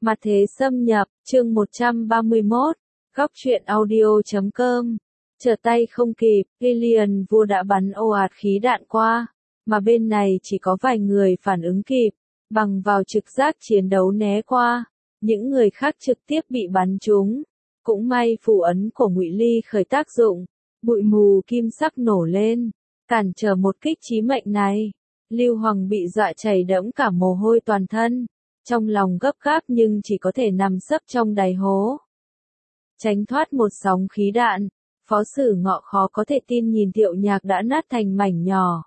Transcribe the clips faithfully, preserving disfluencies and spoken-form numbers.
Mặt thế xâm nhập, chương một trăm ba mươi mốt, góc truyện audio chấm com. Trở tay không kịp, Alien vua đã bắn ồ ạt khí đạn qua, mà bên này chỉ có vài người phản ứng kịp, bằng vào trực giác chiến đấu né qua, những người khác trực tiếp bị bắn trúng. Cũng may phù ấn của Ngụy Ly khởi tác dụng, bụi mù kim sắc nổ lên, cản trở một kích chí mệnh này. Lưu Hoàng bị dọa chảy đẫm cả mồ hôi toàn thân, trong lòng gấp gáp nhưng chỉ có thể nằm sấp trong đáy hố. Tránh thoát một sóng khí đạn, Phó Sử Ngọ khó có thể tin nhìn Thiệu Nhạc đã nát thành mảnh nhỏ.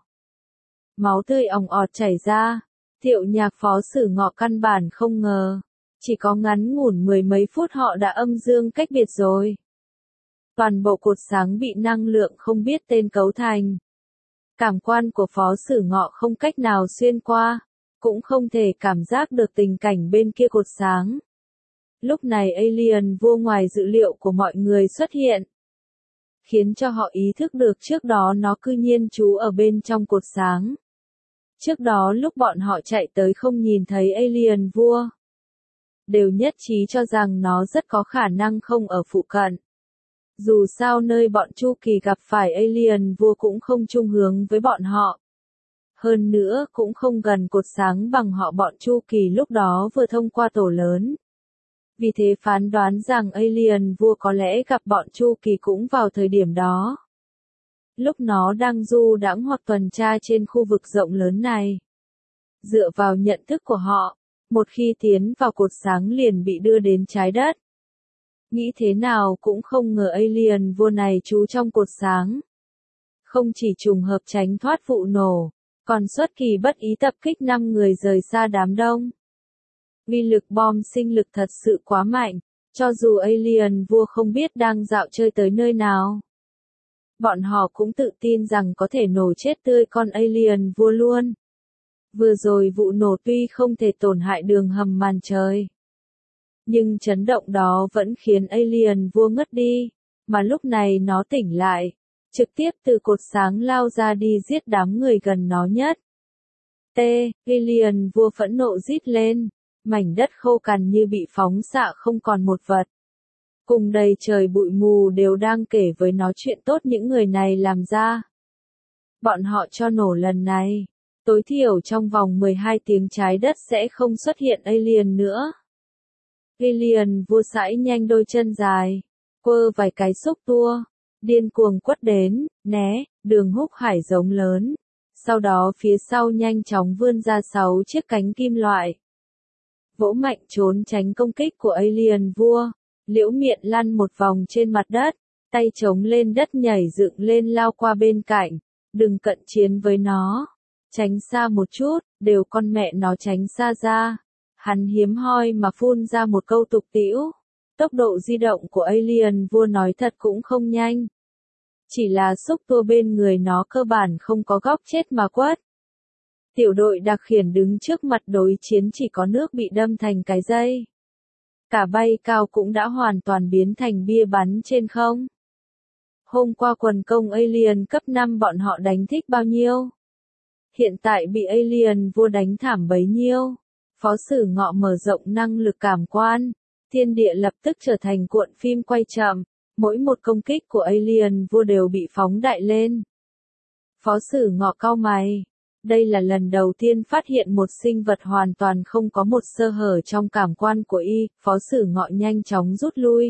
Máu tươi òng ọt chảy ra, Thiệu Nhạc Phó Sử Ngọ căn bản không ngờ, chỉ có ngắn ngủn mười mấy phút họ đã âm dương cách biệt rồi. Toàn bộ cột sáng bị năng lượng không biết tên cấu thành. Cảm quan của Phó Sử Ngọ không cách nào xuyên qua, cũng không thể cảm giác được tình cảnh bên kia cột sáng. Lúc này Alien vua ngoài dự liệu của mọi người xuất hiện, khiến cho họ ý thức được trước đó nó cư nhiên trú ở bên trong cột sáng. Trước đó lúc bọn họ chạy tới không nhìn thấy Alien vua, đều nhất trí cho rằng nó rất có khả năng không ở phụ cận. Dù sao nơi bọn Chu Kỳ gặp phải Alien vua cũng không chung hướng với bọn họ. Hơn nữa cũng không gần cột sáng bằng họ bọn Chu Kỳ lúc đó vừa thông qua tổ lớn. Vì thế phán đoán rằng Alien vua có lẽ gặp bọn Chu Kỳ cũng vào thời điểm đó. Lúc nó đang du đãng hoặc tuần tra trên khu vực rộng lớn này. Dựa vào nhận thức của họ, một khi tiến vào cột sáng liền bị đưa đến trái đất. Nghĩ thế nào cũng không ngờ Alien vua này trú trong cột sáng. Không chỉ trùng hợp tránh thoát vụ nổ, còn xuất kỳ bất ý tập kích năm người rời xa đám đông. Uy lực bom sinh lực thật sự quá mạnh, cho dù Alien vua không biết đang dạo chơi tới nơi nào. Bọn họ cũng tự tin rằng có thể nổ chết tươi con Alien vua luôn. Vừa rồi vụ nổ tuy không thể tổn hại đường hầm màn trời, nhưng chấn động đó vẫn khiến Alien vua ngất đi, mà lúc này nó tỉnh lại, trực tiếp từ cột sáng lao ra đi giết đám người gần nó nhất. T. Alien vua phẫn nộ rít lên, mảnh đất khô cằn như bị phóng xạ không còn một vật. Cùng đầy trời bụi mù đều đang kể với nó chuyện tốt những người này làm ra. Bọn họ cho nổ lần này, tối thiểu trong vòng mười hai tiếng trái đất sẽ không xuất hiện Alien nữa. Alien vua sải nhanh đôi chân dài, quơ vài cái xúc tua, điên cuồng quất đến, né, đường húc hải giống lớn. Sau đó phía sau nhanh chóng vươn ra sáu chiếc cánh kim loại. Vỗ mạnh trốn tránh công kích của Alien vua, Liễu Miện lăn một vòng trên mặt đất, tay chống lên đất nhảy dựng lên lao qua bên cạnh, đừng cận chiến với nó, tránh xa một chút, đều con mẹ nó tránh xa ra. Hắn hiếm hoi mà phun ra một câu tục tĩu. Tốc độ di động của Alien vua nói thật cũng không nhanh. Chỉ là xúc tua bên người nó cơ bản không có góc chết mà quất. Tiểu đội đặc khiển đứng trước mặt đối chiến chỉ có nước bị đâm thành cái dây. Cả bay cao cũng đã hoàn toàn biến thành bia bắn trên không. Hôm qua quần công Alien cấp năm bọn họ đánh thích bao nhiêu? Hiện tại bị Alien vua đánh thảm bấy nhiêu? Phó Sử Ngọ mở rộng năng lực cảm quan, thiên địa lập tức trở thành cuộn phim quay chậm, mỗi một công kích của Alien vua đều bị phóng đại lên. Phó Sử Ngọ cau mày, đây là lần đầu tiên phát hiện một sinh vật hoàn toàn không có một sơ hở trong cảm quan của y, Phó Sử Ngọ nhanh chóng rút lui.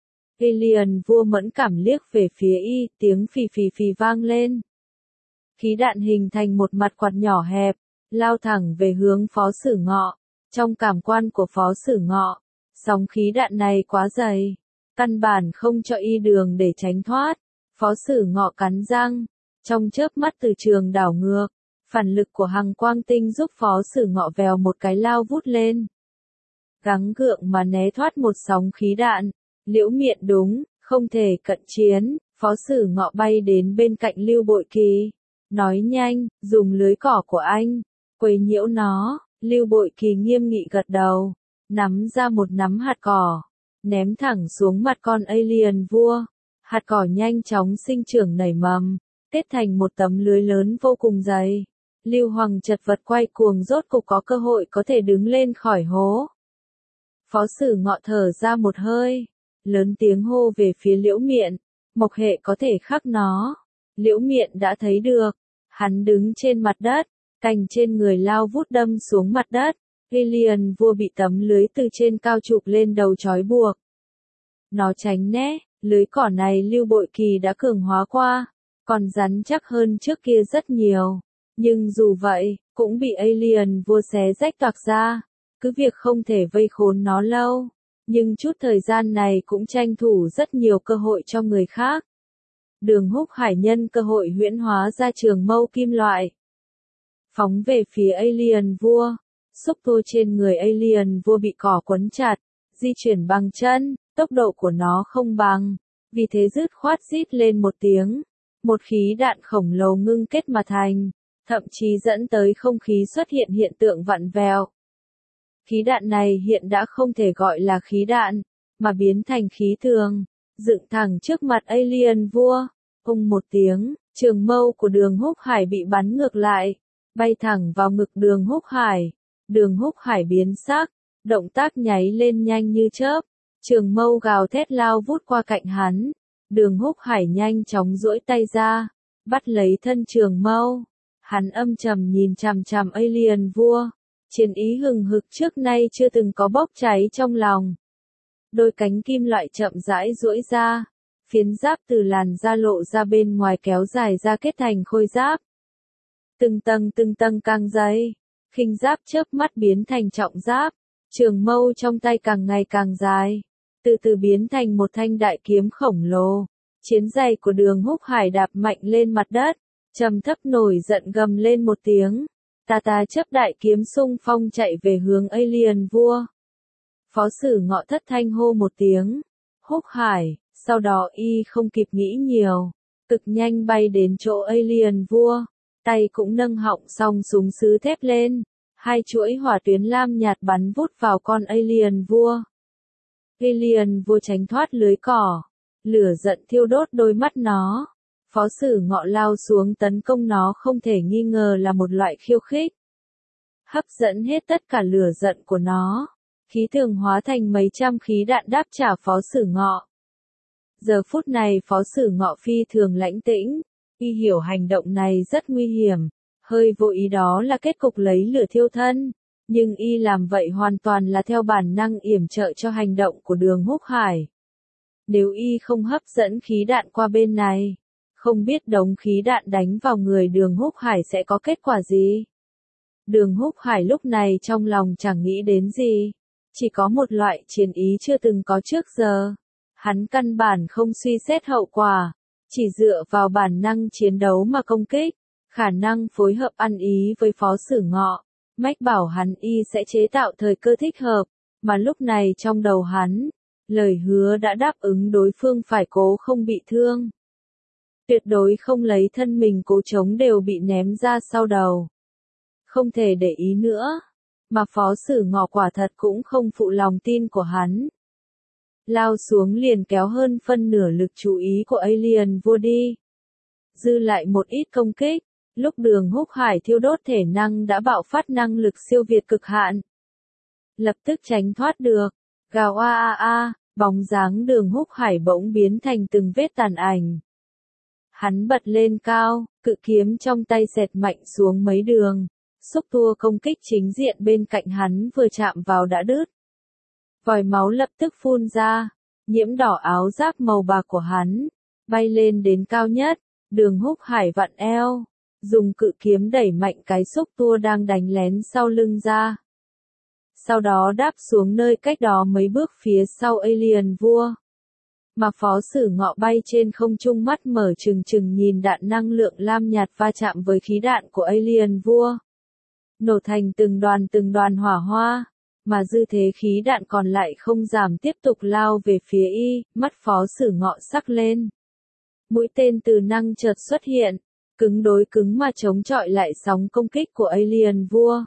Alien vua mẫn cảm liếc về phía y, tiếng phì phì phì vang lên. Khí đạn hình thành một mặt quạt nhỏ hẹp, lao thẳng về hướng Phó Sử Ngọ. Trong cảm quan của Phó Sử Ngọ, sóng khí đạn này quá dày, căn bản không cho y đường để tránh thoát. Phó Sử Ngọ cắn răng, trong chớp mắt từ trường đảo ngược, phản lực của hằng quang tinh giúp Phó Sử Ngọ vèo một cái lao vút lên. Gắng gượng mà né thoát một sóng khí đạn, Liễu Miện đúng, không thể cận chiến, Phó Sử Ngọ bay đến bên cạnh Lưu Bội Kỳ, nói nhanh, dùng lưới cỏ của anh, quấy nhiễu nó. Lưu Bội Kỳ nghiêm nghị gật đầu, nắm ra một nắm hạt cỏ, ném thẳng xuống mặt con Alien vua. Hạt cỏ nhanh chóng sinh trưởng nảy mầm, kết thành một tấm lưới lớn vô cùng dày. Lưu Hoàng chật vật quay cuồng rốt cục có cơ hội có thể đứng lên khỏi hố. Phó Sử Ngọ thở ra một hơi, lớn tiếng hô về phía Liễu Miện, Mộc Hệ có thể khắc nó. Liễu Miện đã thấy được, hắn đứng trên mặt đất, cành trên người lao vút đâm xuống mặt đất, Alien vua bị tấm lưới từ trên cao chụp lên đầu trói buộc. Nó tránh né, lưới cỏ này Lưu Bội Kỳ đã cường hóa qua, còn rắn chắc hơn trước kia rất nhiều. Nhưng dù vậy, cũng bị Alien vua xé rách toạc ra, cứ việc không thể vây khốn nó lâu, nhưng chút thời gian này cũng tranh thủ rất nhiều cơ hội cho người khác. Đường Húc Hải nhân cơ hội huyễn hóa ra trường mâu kim loại, phóng về phía Alien vua. Xúc tua trên người Alien vua bị cỏ quấn chặt, di chuyển bằng chân, tốc độ của nó không bằng, vì thế dứt khoát rít lên một tiếng, một khí đạn khổng lồ ngưng kết mà thành, thậm chí dẫn tới không khí xuất hiện hiện tượng vặn vẹo. Khí đạn này hiện đã không thể gọi là khí đạn, mà biến thành khí thường, dựng thẳng trước mặt Alien vua. Ung một tiếng, trường mâu của Đường Húc Hải bị bắn ngược lại, bay thẳng vào ngực Đường Húc Hải. Đường Húc Hải biến sắc, động tác nháy lên nhanh như chớp, trường mâu gào thét lao vút qua cạnh hắn. Đường Húc Hải nhanh chóng duỗi tay ra, bắt lấy thân trường mâu. Hắn âm trầm nhìn chằm chằm Alien vua, chiến ý hừng hực trước nay chưa từng có bốc cháy trong lòng. Đôi cánh kim loại chậm rãi duỗi ra, phiến giáp từ làn da lộ ra bên ngoài kéo dài ra kết thành khôi giáp. Từng tầng từng tầng càng dày, khinh giáp chớp mắt biến thành trọng giáp, trường mâu trong tay càng ngày càng dài, từ từ biến thành một thanh đại kiếm khổng lồ. Chiến giày của Đường Húc Hải đạp mạnh lên mặt đất, trầm thấp nổi giận gầm lên một tiếng, ta ta chấp đại kiếm xung phong chạy về hướng Alien vua. Phó Sử Ngọ thất thanh hô một tiếng, Húc Hải, sau đó y không kịp nghĩ nhiều, cực nhanh bay đến chỗ Alien vua, tay cũng nâng họng song súng sứ thép lên, hai chuỗi hỏa tuyến lam nhạt bắn vút vào con Alien vua. Alien vua tránh thoát lưới cỏ, lửa giận thiêu đốt đôi mắt nó. Phó Sử Ngọ lao xuống tấn công nó không thể nghi ngờ là một loại khiêu khích, hấp dẫn hết tất cả lửa giận của nó. Khí thường hóa thành mấy trăm khí đạn đáp trả Phó Sử Ngọ. Giờ phút này Phó Sử Ngọ phi thường lãnh tĩnh, y hiểu hành động này rất nguy hiểm, hơi vô ý đó là kết cục lấy lửa thiêu thân, nhưng y làm vậy hoàn toàn là theo bản năng yểm trợ cho hành động của Đường Húc Hải. Nếu y không hấp dẫn khí đạn qua bên này, không biết đống khí đạn đánh vào người Đường Húc Hải sẽ có kết quả gì. Đường Húc Hải lúc này trong lòng chẳng nghĩ đến gì, chỉ có một loại chiến ý chưa từng có trước giờ. Hắn căn bản không suy xét hậu quả, chỉ dựa vào bản năng chiến đấu mà công kích, khả năng phối hợp ăn ý với Phó Sử Ngọ, mách bảo hắn y sẽ chế tạo thời cơ thích hợp, mà lúc này trong đầu hắn, lời hứa đã đáp ứng đối phương phải cố không bị thương. Tuyệt đối không lấy thân mình cố chống đều bị ném ra sau đầu. Không thể để ý nữa, mà Phó Sử Ngọ quả thật cũng không phụ lòng tin của hắn. Lao xuống liền kéo hơn phân nửa lực chú ý của Alien vua đi. Dư lại một ít công kích, lúc Đường Húc Hải thiêu đốt thể năng đã bạo phát năng lực siêu việt cực hạn. Lập tức tránh thoát được, gào a a a, bóng dáng Đường Húc Hải bỗng biến thành từng vết tàn ảnh. Hắn bật lên cao, cự kiếm trong tay xẹt mạnh xuống mấy đường, xúc tua công kích chính diện bên cạnh hắn vừa chạm vào đã đứt. Vòi máu lập tức phun ra, nhiễm đỏ áo giáp màu bạc của hắn, bay lên đến cao nhất. Đường Húc Hải vặn eo, dùng cự kiếm đẩy mạnh cái xúc tua đang đánh lén sau lưng ra. Sau đó đáp xuống nơi cách đó mấy bước phía sau Alien vua. Mà Phó Sử Ngọ bay trên không trung mắt mở trừng trừng nhìn đạn năng lượng lam nhạt va chạm với khí đạn của Alien vua. Nổ thành từng đoàn từng đoàn hỏa hoa, mà dư thế khí đạn còn lại không giảm tiếp tục lao về phía y, mắt Phó Sử Ngọ sắc lên. Mũi tên từ năng chợt xuất hiện, cứng đối cứng mà chống chọi lại sóng công kích của Alien vua.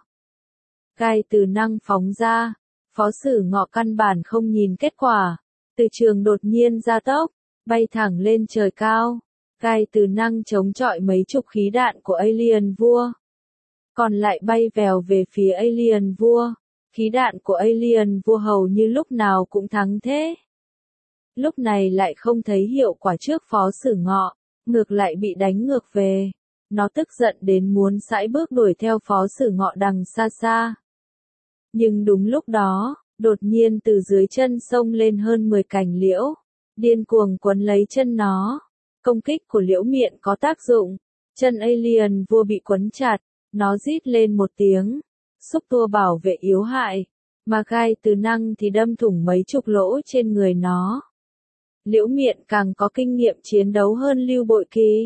Gai từ năng phóng ra, Phó Sử Ngọ căn bản không nhìn kết quả, từ trường đột nhiên gia tốc, bay thẳng lên trời cao. Gai từ năng chống chọi mấy chục khí đạn của Alien vua, còn lại bay vèo về phía Alien vua. Khí đạn của alien vua hầu như lúc nào cũng thắng thế. Lúc này lại không thấy hiệu quả trước Phó Sử Ngọ, ngược lại bị đánh ngược về. Nó tức giận đến muốn sải bước đuổi theo Phó Sử Ngọ đằng xa xa. Nhưng đúng lúc đó, đột nhiên từ dưới chân sông lên hơn mười cành liễu, điên cuồng quấn lấy chân nó. Công kích của liễu miệng có tác dụng, chân alien vua bị quấn chặt, nó rít lên một tiếng, xúc tua bảo vệ yếu hại, mà gai từ năng thì đâm thủng mấy chục lỗ trên người nó. Liễu miệng càng có kinh nghiệm chiến đấu hơn Lưu Bội Kỳ.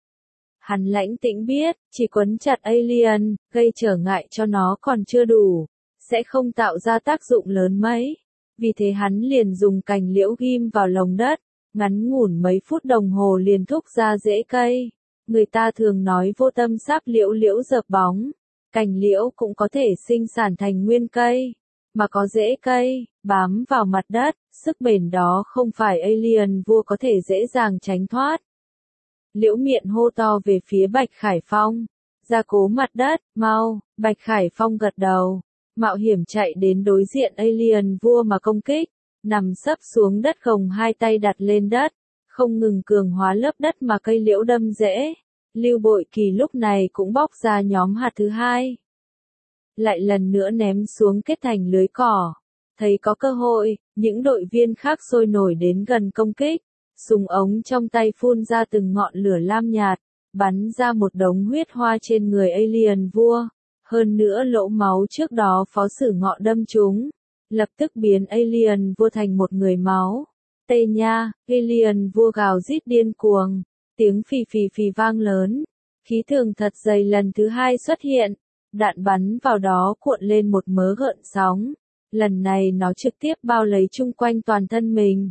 Hắn lãnh tĩnh biết, chỉ quấn chặt alien, gây trở ngại cho nó còn chưa đủ, sẽ không tạo ra tác dụng lớn mấy. Vì thế hắn liền dùng cành liễu ghim vào lồng đất, ngắn ngủn mấy phút đồng hồ liền thúc ra rễ cây. Người ta thường nói vô tâm sáp liễu liễu dập bóng, cành liễu cũng có thể sinh sản thành nguyên cây, mà có rễ cây, bám vào mặt đất, sức bền đó không phải alien vua có thể dễ dàng tránh thoát. Liễu miệng hô to về phía Bạch Khải Phong, gia cố mặt đất, mau. Bạch Khải Phong gật đầu, mạo hiểm chạy đến đối diện alien vua mà công kích, nằm sấp xuống đất gồng hai tay đặt lên đất, không ngừng cường hóa lớp đất mà cây liễu đâm rễ. Lưu Bội Kỳ lúc này cũng bóc ra nhóm hạt thứ hai, lại lần nữa ném xuống kết thành lưới cỏ. Thấy có cơ hội, những đội viên khác sôi nổi đến gần công kích, súng ống trong tay phun ra từng ngọn lửa lam nhạt, bắn ra một đống huyết hoa trên người alien vua. Hơn nữa lỗ máu trước đó Phó Sử Ngọ đâm trúng, lập tức biến alien vua thành một người máu. Tê nha, alien vua gào rít điên cuồng, tiếng phì phì phì vang lớn, khí thường thật dày lần thứ hai xuất hiện, đạn bắn vào đó cuộn lên một mớ gợn sóng, lần này nó trực tiếp bao lấy chung quanh toàn thân mình.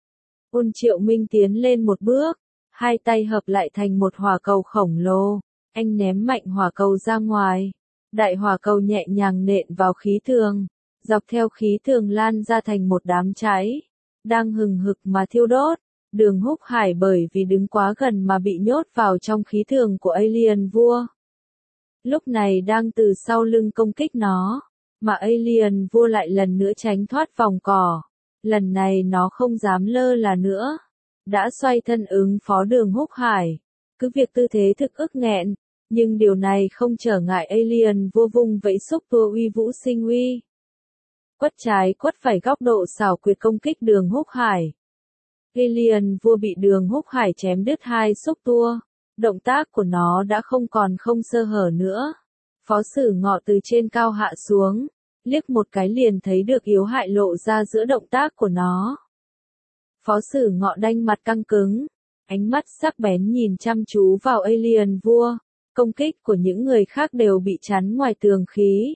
Ôn Triệu Minh tiến lên một bước, hai tay hợp lại thành một hỏa cầu khổng lồ, anh ném mạnh hỏa cầu ra ngoài, đại hỏa cầu nhẹ nhàng nện vào khí thường, dọc theo khí thường lan ra thành một đám cháy, đang hừng hực mà thiêu đốt. Đường Húc Hải bởi vì đứng quá gần mà bị nhốt vào trong khí thường của alien vua. Lúc này đang từ sau lưng công kích nó, mà alien vua lại lần nữa tránh thoát vòng cỏ. Lần này nó không dám lơ là nữa, đã xoay thân ứng phó Đường Húc Hải. Cứ việc tư thế thực ức nghẹn, nhưng điều này không trở ngại alien vua vung vẫy xúc tua uy vũ sinh uy. Quất trái quất phải góc độ xảo quyệt công kích Đường Húc Hải. Alien vua bị Đường Húc Hải chém đứt hai xúc tua, động tác của nó đã không còn không sơ hở nữa. Phó Sử Ngọ từ trên cao hạ xuống, liếc một cái liền thấy được yếu hại lộ ra giữa động tác của nó. Phó Sử Ngọ đanh mặt căng cứng, ánh mắt sắc bén nhìn chăm chú vào alien vua, công kích của những người khác đều bị chắn ngoài tường khí.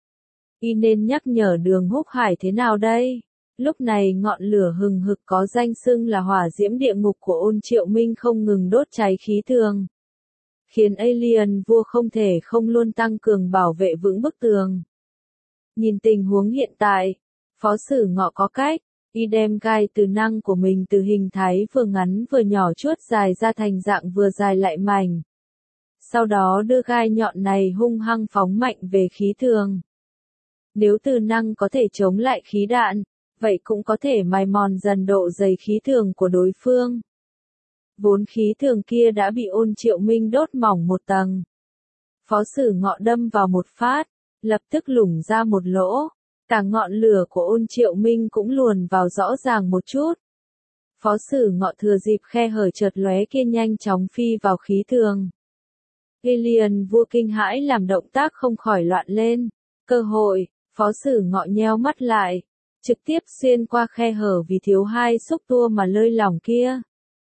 Y nên nhắc nhở Đường Húc Hải thế nào đây? Lúc này ngọn lửa hừng hực có danh xưng là hỏa diễm địa ngục của Ôn Triệu Minh không ngừng đốt cháy khí thường, khiến alien vua không thể không luôn tăng cường bảo vệ vững bức tường. Nhìn tình huống hiện tại, Phó Sử Ngọ có cách, y đem gai từ năng của mình từ hình thái vừa ngắn vừa nhỏ chuốt dài ra thành dạng vừa dài lại mảnh. Sau đó đưa gai nhọn này hung hăng phóng mạnh về khí thường. Nếu từ năng có thể chống lại khí đạn, vậy cũng có thể mài mòn dần độ dày khí thường của đối phương. Vốn khí thường kia đã bị Ôn Triệu Minh đốt mỏng một tầng. Phó Sử Ngọ đâm vào một phát, lập tức lủng ra một lỗ, cả ngọn lửa của Ôn Triệu Minh cũng luồn vào rõ ràng một chút. Phó Sử Ngọ thừa dịp khe hở chợt lóe kia nhanh chóng phi vào khí thường. Alien vua kinh hãi làm động tác không khỏi loạn lên, cơ hội, Phó Sử Ngọ nheo mắt lại, trực tiếp xuyên qua khe hở vì thiếu hai xúc tua mà lơi lỏng kia.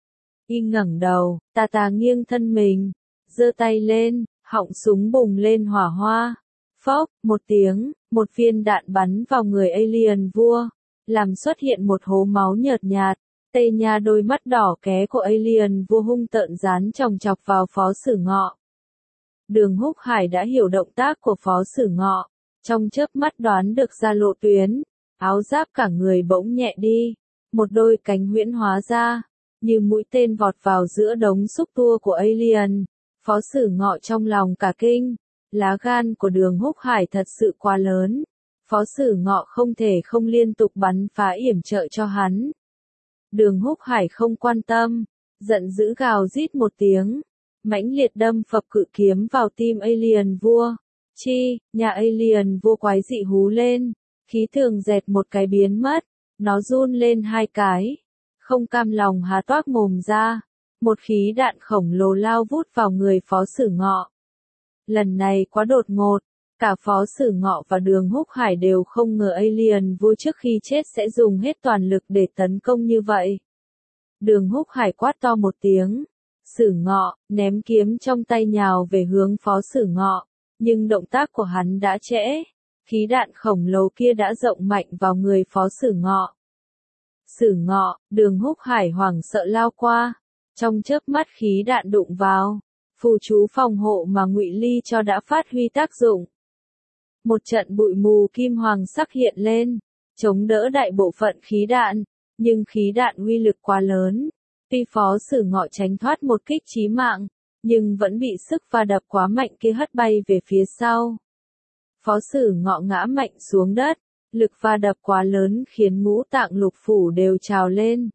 Y ngẩng đầu, tà tà nghiêng thân mình, giơ tay lên, họng súng bùng lên hỏa hoa. Phốc, một tiếng, một viên đạn bắn vào người alien vua, làm xuất hiện một hố máu nhợt nhạt. Tê nha, đôi mắt đỏ ké của alien vua hung tợn dán chòng chọc vào Phó Sử Ngọ. Đường Húc Hải đã hiểu động tác của Phó Sử Ngọ, trong chớp mắt đoán được ra lộ tuyến, áo giáp cả người bỗng nhẹ đi, một đôi cánh huyễn hóa ra, như mũi tên vọt vào giữa đống xúc tua của alien. Phó Sử Ngọ trong lòng cả kinh, lá gan của Đường Húc Hải thật sự quá lớn. Phó Sử Ngọ không thể không liên tục bắn phá yểm trợ cho hắn. Đường Húc Hải không quan tâm, giận dữ gào rít một tiếng, mãnh liệt đâm phập cự kiếm vào tim alien vua. Chi, nhà alien vua quái dị hú lên, khí tường dẹt một cái biến mất, nó run lên hai cái, không cam lòng há toác mồm ra, một khí đạn khổng lồ lao vút vào người Phó Sử Ngọ. Lần này quá đột ngột, cả Phó Sử Ngọ và Đường Húc Hải đều không ngờ alien vua trước khi chết sẽ dùng hết toàn lực để tấn công như vậy. Đường Húc Hải quát to một tiếng, Sử Ngọ, ném kiếm trong tay nhào về hướng Phó Sử Ngọ, nhưng động tác của hắn đã trễ, khí đạn khổng lồ kia đã rộng mạnh vào người Phó Sử Ngọ. Sử Ngọ, Đường Húc Hải hoảng sợ lao qua, trong chớp mắt khí đạn đụng vào, phù chú phòng hộ mà Ngụy Ly cho đã phát huy tác dụng. Một trận bụi mù kim hoàng sắc hiện lên, chống đỡ đại bộ phận khí đạn, nhưng khí đạn uy lực quá lớn, tuy Phó Sử Ngọ tránh thoát một kích chí mạng, nhưng vẫn bị sức va đập quá mạnh kia hất bay về phía sau. Phó Sử Ngọ ngã mạnh xuống đất, lực va đập quá lớn khiến ngũ tạng lục phủ đều trào lên.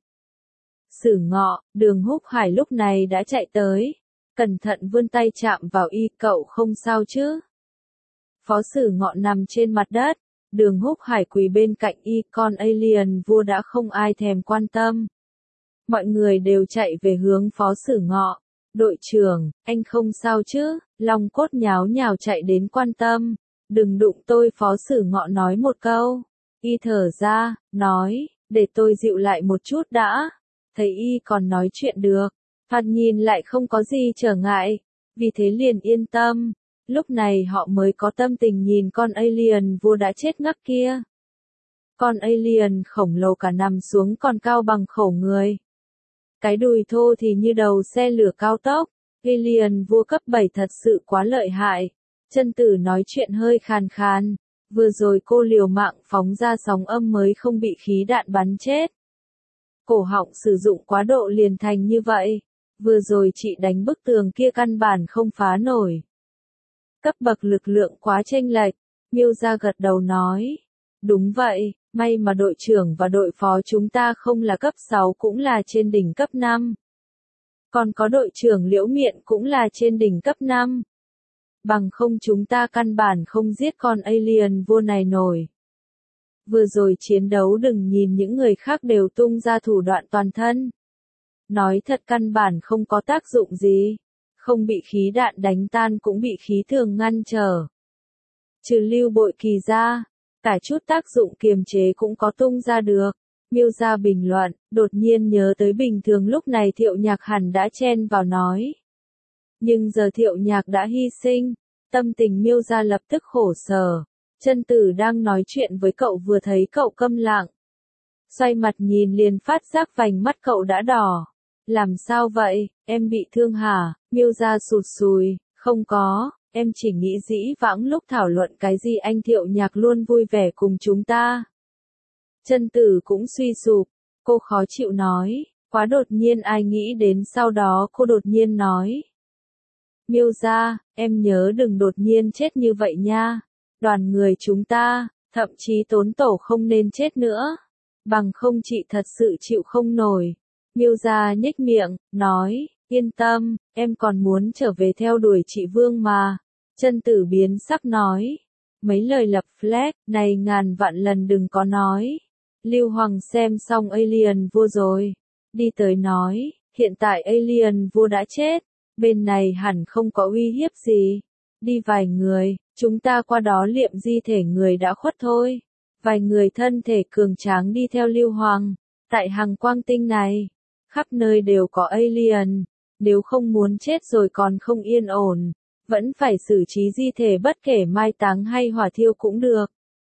Sử Ngọ, Đường Húc Hải lúc này đã chạy tới, cẩn thận vươn tay chạm vào y, cậu không sao chứ? Phó Sử Ngọ nằm trên mặt đất, Đường Húc Hải quỳ bên cạnh y, con alien vua đã không ai thèm quan tâm. Mọi người đều chạy về hướng Phó Sử Ngọ. Đội trưởng, anh không sao chứ? Long Cốt nháo nhào chạy đến quan tâm. Đừng đụng tôi, Phó Sử Ngọ nói một câu. Y thở ra, nói, để tôi dịu lại một chút đã. Thấy y còn nói chuyện được, thoạt nhìn lại không có gì trở ngại, vì thế liền yên tâm. Lúc này họ mới có tâm tình nhìn con alien vua đã chết ngắc kia. Con alien khổng lồ cả nằm xuống còn cao bằng khổ người. Cái đùi thô thì như đầu xe lửa cao tốc. Alien vua cấp bảy thật sự quá lợi hại. Chân Tử nói chuyện hơi khàn khàn. Vừa rồi cô liều mạng phóng ra sóng âm mới không bị khí đạn bắn chết. Cổ họng sử dụng quá độ liền thành như vậy. Vừa rồi chị đánh bức tường kia căn bản không phá nổi. Cấp bậc lực lượng quá chênh lệch. Miêu Gia gật đầu nói. Đúng vậy, may mà đội trưởng và đội phó chúng ta không là cấp sáu cũng là trên đỉnh cấp năm. Còn có đội trưởng Liễu Miện cũng là trên đỉnh cấp năm. Bằng không chúng ta căn bản không giết con alien vua này nổi. Vừa rồi chiến đấu đừng nhìn những người khác đều tung ra thủ đoạn toàn thân. Nói thật căn bản không có tác dụng gì. Không bị khí đạn đánh tan cũng bị khí thường ngăn trở. Trừ Lưu Bội Kỳ ra, cả chút tác dụng kiềm chế cũng có tung ra được. Miêu Gia bình luận, đột nhiên nhớ tới bình thường lúc này Thiệu Nhạc hẳn đã chen vào nói. Nhưng giờ Thiệu Nhạc đã hy sinh, tâm tình Miêu Gia lập tức khổ sở. Chân Tử đang nói chuyện với cậu vừa thấy cậu câm lặng. Xoay mặt nhìn liền phát giác vành mắt cậu đã đỏ. Làm sao vậy, em bị thương hả? Miêu Gia sụt sùi, không có, em chỉ nghĩ dĩ vãng lúc thảo luận cái gì anh Thiệu Nhạc luôn vui vẻ cùng chúng ta. Chân Tử cũng suy sụp, cô khó chịu nói, quá đột nhiên ai nghĩ đến sau đó cô đột nhiên nói. Miêu Gia, em nhớ đừng đột nhiên chết như vậy nha, đoàn người chúng ta, thậm chí Tốn Tổ không nên chết nữa, bằng không chị thật sự chịu không nổi. Miêu Gia nhếch miệng, nói, yên tâm, em còn muốn trở về theo đuổi chị Vương mà. Chân Tử biến sắc nói, mấy lời lập flag, này ngàn vạn lần đừng có nói. Lưu Hoàng xem xong alien vua rồi, đi tới nói, hiện tại alien vua đã chết, bên này hẳn không có uy hiếp gì. Đi vài người, chúng ta qua đó liệm di thể người đã khuất thôi. Vài người thân thể cường tráng đi theo Lưu Hoàng, tại Hằng Quang Tinh này, khắp nơi đều có alien, nếu không muốn chết rồi còn không yên ổn, vẫn phải xử trí di thể bất kể mai táng hay hỏa thiêu cũng được.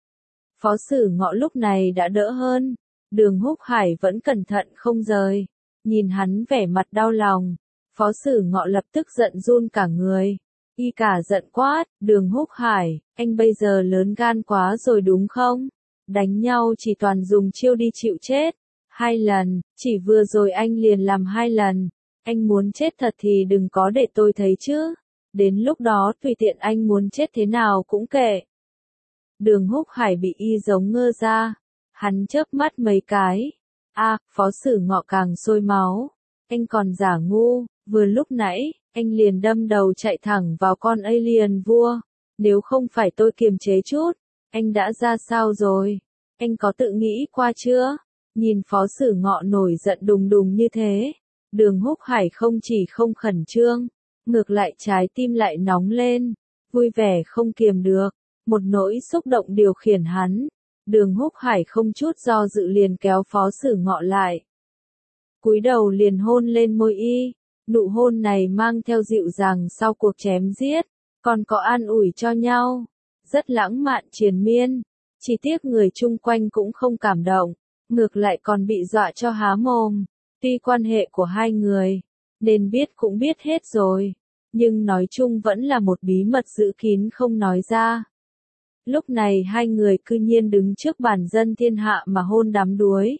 Phó Sử Ngọ lúc này đã đỡ hơn, Đường Húc Hải vẫn cẩn thận không rời, nhìn hắn vẻ mặt đau lòng, Phó Sử Ngọ lập tức giận run cả người, y cả giận quát, Đường Húc Hải, anh bây giờ lớn gan quá rồi đúng không? Đánh nhau chỉ toàn dùng chiêu đi chịu chết, hai lần, chỉ vừa rồi anh liền làm hai lần, anh muốn chết thật thì đừng có để tôi thấy chứ, đến lúc đó tùy tiện anh muốn chết thế nào cũng kệ. Đường Húc Hải bị y giống ngơ ra. Hắn chớp mắt mấy cái. A, Phó Sử Ngọ càng sôi máu. Anh còn giả ngu, vừa lúc nãy, anh liền đâm đầu chạy thẳng vào con alien vua. Nếu không phải tôi kiềm chế chút, anh đã ra sao rồi? Anh có tự nghĩ qua chưa? Nhìn Phó Sử Ngọ nổi giận đùng đùng như thế. Đường Húc Hải không chỉ không khẩn trương, ngược lại trái tim lại nóng lên, vui vẻ không kiềm được, một nỗi xúc động điều khiển hắn. Đường Húc Hải không chút do dự liền kéo Phó Sử Ngọ lại. Cúi đầu liền hôn lên môi y, nụ hôn này mang theo dịu dàng sau cuộc chém giết, còn có an ủi cho nhau, rất lãng mạn triền miên, chỉ tiếc người chung quanh cũng không cảm động, ngược lại còn bị dọa cho há mồm. Tuy quan hệ của hai người, nên biết cũng biết hết rồi, nhưng nói chung vẫn là một bí mật giữ kín không nói ra. Lúc này hai người cư nhiên đứng trước bản dân thiên hạ mà hôn đắm đuối.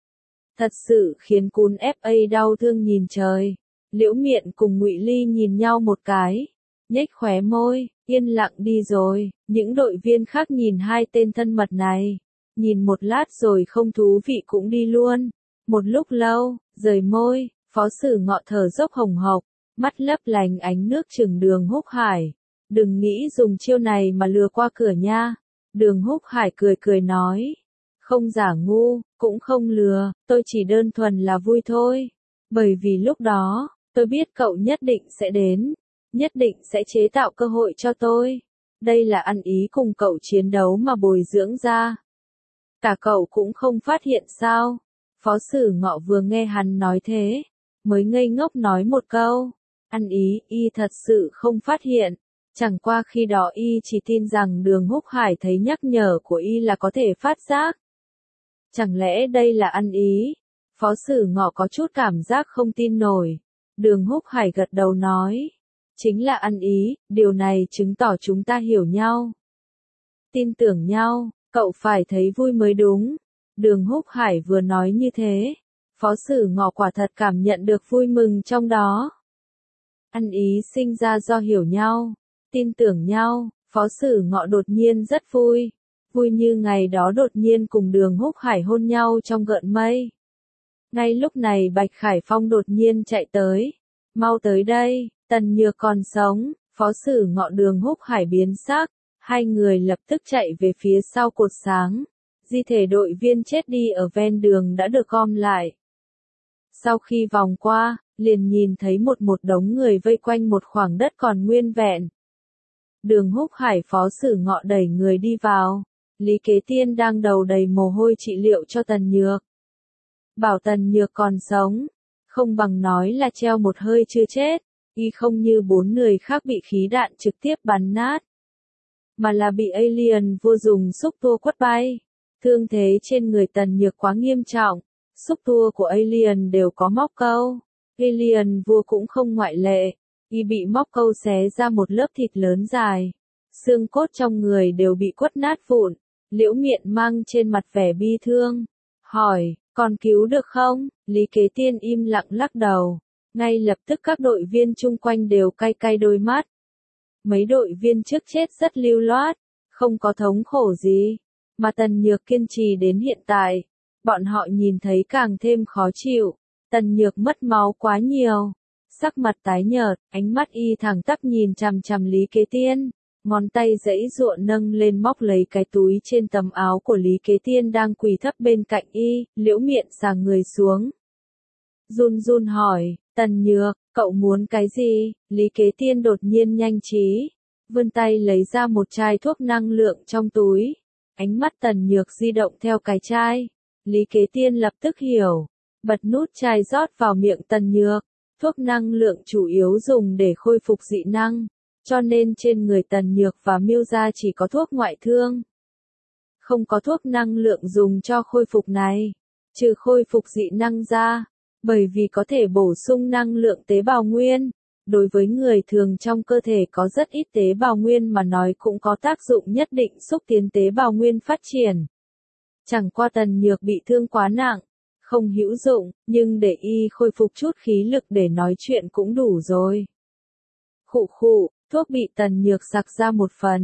Thật sự khiến cún ép a đau thương nhìn trời. Liễu Miện cùng Ngụy Ly nhìn nhau một cái, nhếch khóe môi, yên lặng đi rồi. Những đội viên khác nhìn hai tên thân mật này, nhìn một lát rồi không thú vị cũng đi luôn. Một lúc lâu, rời môi, Phó Sử Ngọ thở dốc hồng hộc, mắt lấp lánh ánh nước trừng Đường Húc Hải. Đừng nghĩ dùng chiêu này mà lừa qua cửa nha. Đường Húc Hải cười cười nói. Không giả ngu, cũng không lừa, tôi chỉ đơn thuần là vui thôi. Bởi vì lúc đó, tôi biết cậu nhất định sẽ đến, nhất định sẽ chế tạo cơ hội cho tôi. Đây là ăn ý cùng cậu chiến đấu mà bồi dưỡng ra. Cả cậu cũng không phát hiện sao? Phó Sử Ngọ vừa nghe hắn nói thế, mới ngây ngốc nói một câu. Ăn ý, y thật sự không phát hiện. Chẳng qua khi đó y chỉ tin rằng Đường Húc Hải thấy nhắc nhở của y là có thể phát giác. Chẳng lẽ đây là ăn ý? Phó Sử Ngọ có chút cảm giác không tin nổi. Đường Húc Hải gật đầu nói. Chính là ăn ý, điều này chứng tỏ chúng ta hiểu nhau. Tin tưởng nhau, cậu phải thấy vui mới đúng. Đường Húc Hải vừa nói như thế, Phó Sử Ngọ quả thật cảm nhận được vui mừng trong đó. Ăn ý sinh ra do hiểu nhau, tin tưởng nhau, Phó Sử Ngọ đột nhiên rất vui. Vui như ngày đó đột nhiên cùng Đường Húc Hải hôn nhau trong gợn mây. Ngay lúc này Bạch Khải Phong đột nhiên chạy tới. Mau tới đây, Tần Nhược còn sống. Phó Sử Ngọ Đường Húc Hải biến sắc. Hai người lập tức chạy về phía sau cột sáng. Di thể đội viên chết đi ở ven đường đã được gom lại. Sau khi vòng qua, liền nhìn thấy một một đống người vây quanh một khoảng đất còn nguyên vẹn. Đường Húc Hải Phó Sử Ngọ đẩy người đi vào. Lý Kế Tiên đang đầu đầy mồ hôi trị liệu cho Tần Nhược. Bảo Tần Nhược còn sống, không bằng nói là treo một hơi chưa chết, y không như bốn người khác bị khí đạn trực tiếp bắn nát, mà là bị alien vua dùng xúc tua quất bay. Thương thế trên người Tần Nhược quá nghiêm trọng, xúc tua của alien đều có móc câu, alien vua cũng không ngoại lệ, y bị móc câu xé ra một lớp thịt lớn dài, xương cốt trong người đều bị quất nát vụn. Liễu Miện mang trên mặt vẻ bi thương, hỏi, còn cứu được không? Lý Kế Tiên im lặng lắc đầu, ngay lập tức các đội viên chung quanh đều cay cay đôi mắt. Mấy đội viên trước chết rất lưu loát, không có thống khổ gì, mà Tần Nhược kiên trì đến hiện tại, bọn họ nhìn thấy càng thêm khó chịu. Tần Nhược mất máu quá nhiều, sắc mặt tái nhợt, ánh mắt y thẳng tắp nhìn chằm chằm Lý Kế Tiên. Ngón tay giãy giụa nâng lên móc lấy cái túi trên tấm áo của Lý Kế Tiên đang quỳ thấp bên cạnh y. Liễu Miện sàng người xuống, run run hỏi, Tần Nhược, cậu muốn cái gì? Lý Kế Tiên đột nhiên nhanh trí, vươn tay lấy ra một chai thuốc năng lượng trong túi. Ánh mắt Tần Nhược di động theo cái chai. Lý Kế Tiên lập tức hiểu, bật nút chai rót vào miệng Tần Nhược. Thuốc năng lượng chủ yếu dùng để khôi phục dị năng, cho nên trên người Tần Nhược và Miêu gia chỉ có thuốc ngoại thương, không có thuốc năng lượng dùng cho khôi phục này, trừ khôi phục dị năng ra, bởi vì có thể bổ sung năng lượng tế bào nguyên. Đối với người thường trong cơ thể có rất ít tế bào nguyên mà nói cũng có tác dụng nhất định xúc tiến tế bào nguyên phát triển. Chẳng qua Tần Nhược bị thương quá nặng, không hữu dụng, nhưng để y khôi phục chút khí lực để nói chuyện cũng đủ rồi. Khụ khụ, thuốc bị Tần Nhược sặc ra một phần,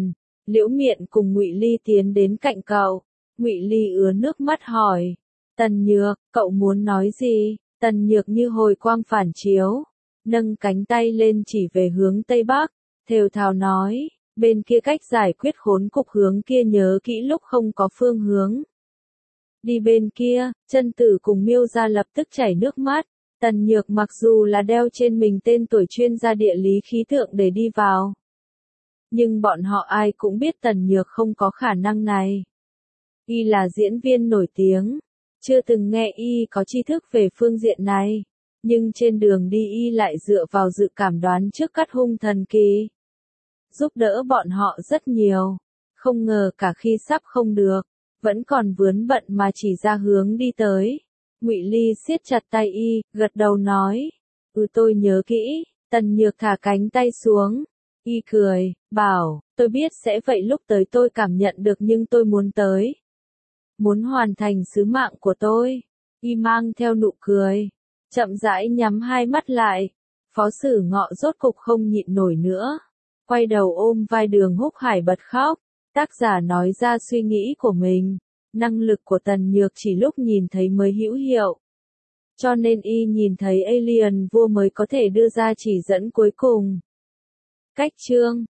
Liễu Miện cùng Ngụy Ly tiến đến cạnh cậu. Ngụy Ly ứa nước mắt hỏi. Tần Nhược, cậu muốn nói gì? Tần Nhược như hồi quang phản chiếu. Nâng cánh tay lên chỉ về hướng Tây Bắc. Thều thào nói. Bên kia cách giải quyết khốn cục hướng kia nhớ kỹ lúc không có phương hướng. Đi bên kia, Chân Tử cùng Miêu Gia lập tức chảy nước mắt. Tần Nhược mặc dù là đeo trên mình tên tuổi chuyên gia địa lý khí tượng để đi vào. Nhưng bọn họ ai cũng biết Tần Nhược không có khả năng này. Y là diễn viên nổi tiếng. Chưa từng nghe Y có tri thức về phương diện này. Nhưng trên đường đi Y lại dựa vào dự cảm đoán trước cắt hung thần kỳ. Giúp đỡ bọn họ rất nhiều. Không ngờ cả khi sắp không được, vẫn còn vướng bận mà chỉ ra hướng đi tới. Ngụy Ly siết chặt tay Y, gật đầu nói. Ừ tôi nhớ kỹ. Tần Nhược thả cánh tay xuống. Y cười, bảo, tôi biết sẽ vậy lúc tới tôi cảm nhận được nhưng tôi muốn tới. Muốn hoàn thành sứ mạng của tôi. Y mang theo nụ cười. Chậm rãi nhắm hai mắt lại. Phó Sử Ngọ rốt cục không nhịn nổi nữa. Quay đầu ôm vai Đường Húc Hải bật khóc. Tác giả nói ra suy nghĩ của mình. Năng lực của Tần Nhược chỉ lúc nhìn thấy mới hữu hiệu. Cho nên Y nhìn thấy Alien vua mới có thể đưa ra chỉ dẫn cuối cùng. Cách chương